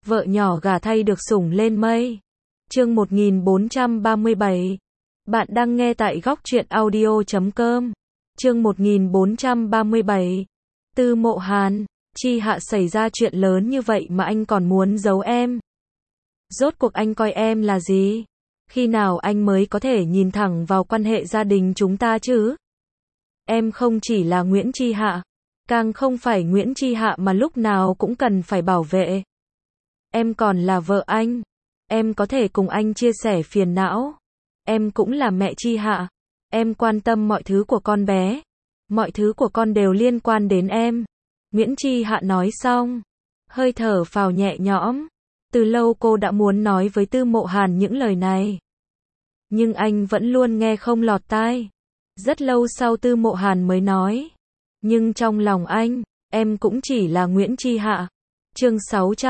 Vợ nhỏ gả thay được sủng lên mây. Chương 1437. Bạn đang nghe tại góc truyện audio.com. Chương 1437. Tư Mộ Hàn, Chi Hạ xảy ra chuyện lớn như vậy mà anh còn muốn giấu em. Rốt cuộc anh coi em là gì? Khi nào anh mới có thể nhìn thẳng vào quan hệ gia đình chúng ta chứ? Em không chỉ là Nguyễn Chi Hạ, càng không phải Nguyễn Chi Hạ mà lúc nào cũng cần phải bảo vệ. Em còn là vợ anh, em có thể cùng anh chia sẻ phiền não. Em cũng là mẹ Chi Hạ, em quan tâm mọi thứ của con bé. Mọi thứ của con đều liên quan đến em. Nguyễn Chi Hạ nói xong, hơi thở phào nhẹ nhõm. Từ lâu cô đã muốn nói với Tư Mộ Hàn những lời này, nhưng anh vẫn luôn nghe không lọt tai. Rất lâu sau Tư Mộ Hàn mới nói, nhưng trong lòng anh, em cũng chỉ là Nguyễn Chi Hạ. Chương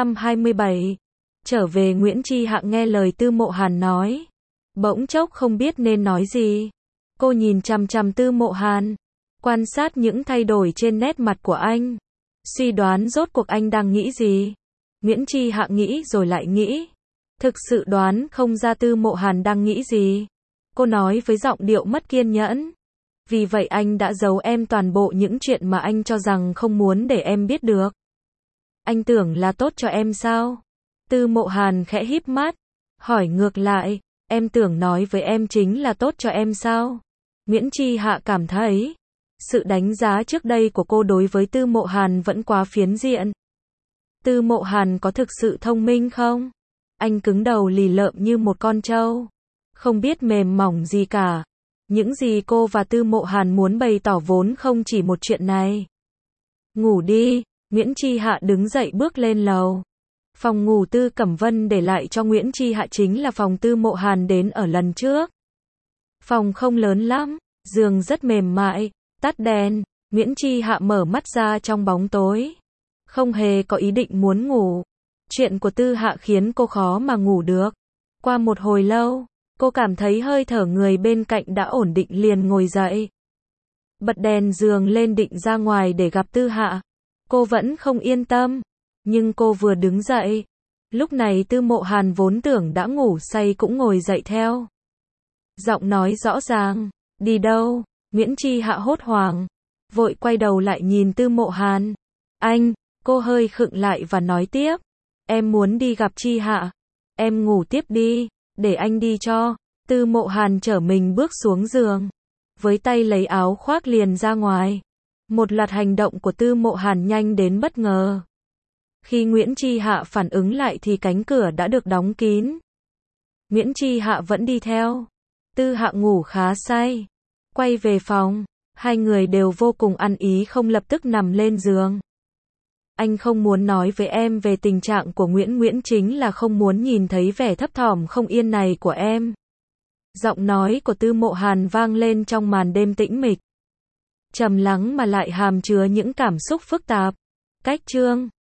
627. Trở về. Nguyễn Chi Hạ nghe lời Tư Mộ Hàn nói, bỗng chốc không biết nên nói gì. Cô nhìn chằm chằm Tư Mộ Hàn, quan sát những thay đổi trên nét mặt của anh, suy đoán rốt cuộc anh đang nghĩ gì. Nguyễn Chi Hạ nghĩ rồi lại nghĩ, thực sự đoán không ra Tư Mộ Hàn đang nghĩ gì. Cô nói với giọng điệu mất kiên nhẫn, vì vậy anh đã giấu em toàn bộ những chuyện mà anh cho rằng không muốn để em biết được. Anh tưởng là tốt cho em sao? Tư Mộ Hàn khẽ híp mắt, hỏi ngược lại, em tưởng nói với em chính là tốt cho em sao? Nguyễn Chi Hạ cảm thấy, sự đánh giá trước đây của cô đối với Tư Mộ Hàn vẫn quá phiến diện. Tư Mộ Hàn có thực sự thông minh không? Anh cứng đầu lì lợm như một con trâu, không biết mềm mỏng gì cả. Những gì cô và Tư Mộ Hàn muốn bày tỏ vốn không chỉ một chuyện này. Ngủ đi. Nguyễn Chi Hạ đứng dậy bước lên lầu. Phòng ngủ Tư Cẩm Vân để lại cho Nguyễn Chi Hạ chính là phòng Tư Mộ Hàn đến ở lần trước. Phòng không lớn lắm, giường rất mềm mại. Tắt đèn, Nguyễn Chi Hạ mở mắt ra trong bóng tối, không hề có ý định muốn ngủ. Chuyện của Tư Hạ khiến cô khó mà ngủ được. Qua một hồi lâu, cô cảm thấy hơi thở người bên cạnh đã ổn định liền ngồi dậy, bật đèn giường lên định ra ngoài để gặp Tư Hạ. Cô vẫn không yên tâm, nhưng cô vừa đứng dậy, lúc này Tư Mộ Hàn vốn tưởng đã ngủ say cũng ngồi dậy theo. Giọng nói rõ ràng, đi đâu? Nguyễn Chi Hạ hốt hoảng, vội quay đầu lại nhìn Tư Mộ Hàn. Anh, cô hơi khựng lại và nói tiếp, em muốn đi gặp Chi Hạ. Em ngủ tiếp đi, để anh đi cho. Tư Mộ Hàn trở mình bước xuống giường, với tay lấy áo khoác liền ra ngoài. Một loạt hành động của Tư Mộ Hàn nhanh đến bất ngờ. Khi Nguyễn Chi Hạ phản ứng lại thì cánh cửa đã được đóng kín. Nguyễn Chi Hạ vẫn đi theo. Tư Hạ ngủ khá say. Quay về phòng, hai người đều vô cùng ăn ý không lập tức nằm lên giường. Anh không muốn nói với em về tình trạng của Nguyễn chính là không muốn nhìn thấy vẻ thấp thỏm không yên này của em. Giọng nói của Tư Mộ Hàn vang lên trong màn đêm tĩnh mịch, trầm lắng mà lại hàm chứa những cảm xúc phức tạp. Cách chương